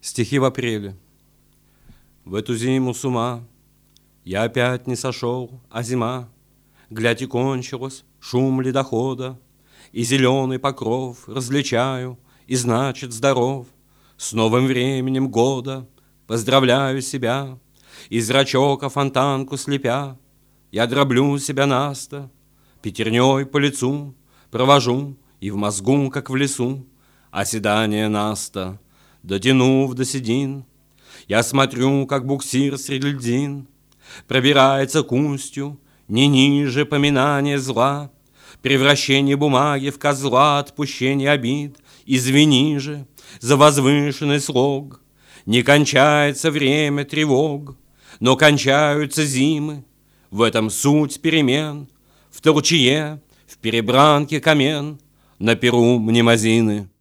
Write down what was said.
Стихи в апреле. В эту зиму с ума я опять не сошел, а зима, глядь, и кончилась, шум ледохода, и зеленый покров различаю, и значит здоров. С новым временем года поздравляю себя, и зрачок о фонтанку слепя, я дроблю себя насто, пятерней по лицу провожу, и в мозгу, как в лесу, оседание наста. Дотянув до седин, я смотрю, как буксир среди льдин пробирается к устью, не ниже поминания зла, превращение бумаги в козла, отпущение обид. Извини же за возвышенный слог. Не кончается время тревог, но кончаются зимы. В этом суть перемен, в толчье, в перебранке камен, на перу мнемозины.